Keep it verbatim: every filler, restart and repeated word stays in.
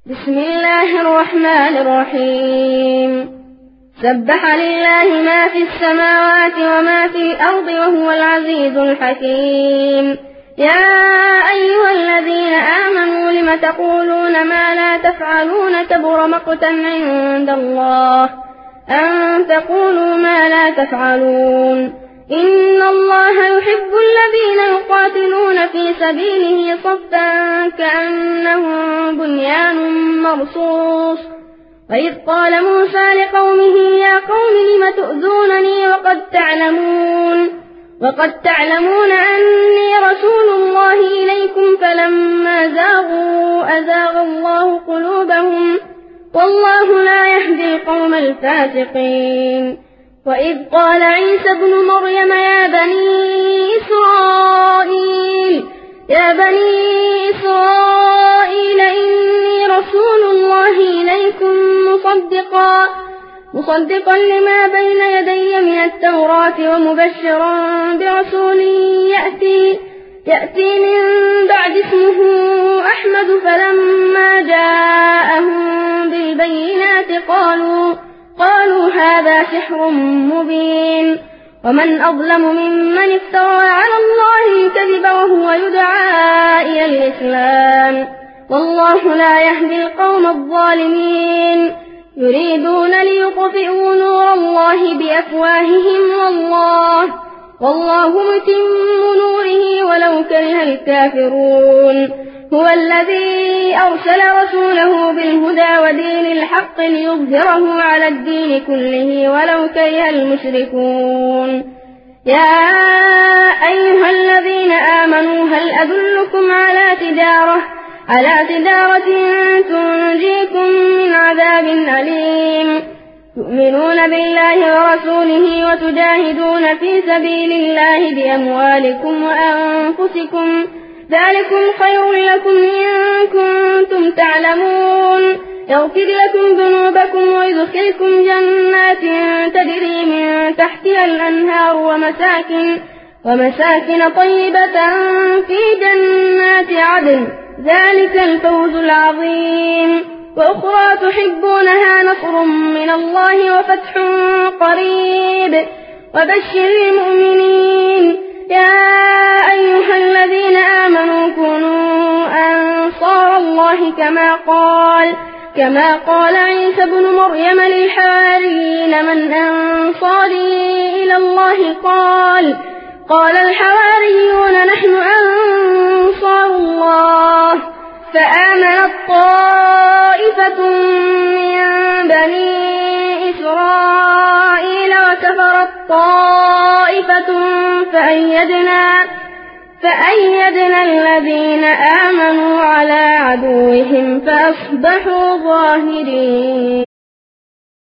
بسم الله الرحمن الرحيم سبح لله ما في السماوات وما في الأرض وهو العزيز الحكيم يا أيها الذين آمنوا لم تقولون ما لا تفعلون كبر مقتا عند الله أن تقولوا ما لا تفعلون إن الله يحب الذين يقاتلون في سبيله صفا كأنهم بنيان مرصوص وإذ قال موسى لقومه يا قوم لم تؤذونني وقد تعلمون وقد تعلمون أني رسول الله إليكم فلما زاغوا أزاغ الله قلوبهم والله لا يهدي القوم الفاسقين وإذ قال عيسى ابن مريم يا بني إسرائيل يا بني إسرائيل إني رسول الله إليكم مصدقا مصدقا لما بين يدي من التوراة ومبشرا برسول يأتي يأتي من بعد اسمه أحمد فلما جاءهم بالبينات قالوا قالوا هذا سحر مبين ومن أظلم ممن افترى على الله الكذب وهو يدعى إلى الإسلام والله لا يهدي القوم الظالمين يريدون ليطفئوا نور الله بأفواههم والله والله متم نوره ولو كره الكافرون هو الذي أرسل رسوله بالهدى ودين الحق ليظهره على الدين كله ولو كره المشركون يا أيها الذين آمنوا هل أدلكم على تجارة على تجارة تنجيكم من عذاب أليم تؤمنون بالله ورسوله وتجاهدون في سبيل الله بأموالكم وأنفسكم ذلكم خير لكم إن كنتم تعلمون يغفر لكم ذنوبكم ويدخلكم جنات تجري من تحتها الأنهار ومساكن, ومساكن طيبة في جنات عدن ذلك الفوز العظيم وأخرى تحبونها نصر من الله وفتح قريب وبشر المؤمنين يا أيها الذين آمنوا كونوا أنصار الله كما قال كما قال عيسى ابن مريم للحواريين من أنصاري إلى الله قال قال الحواريون نحن أنصار الله فآمنت طائفة من بني إسرائيل وكفرت طائفة فأيدنا, فأيدنا الذين آمنوا على عدوهم فأصبحوا ظاهرين.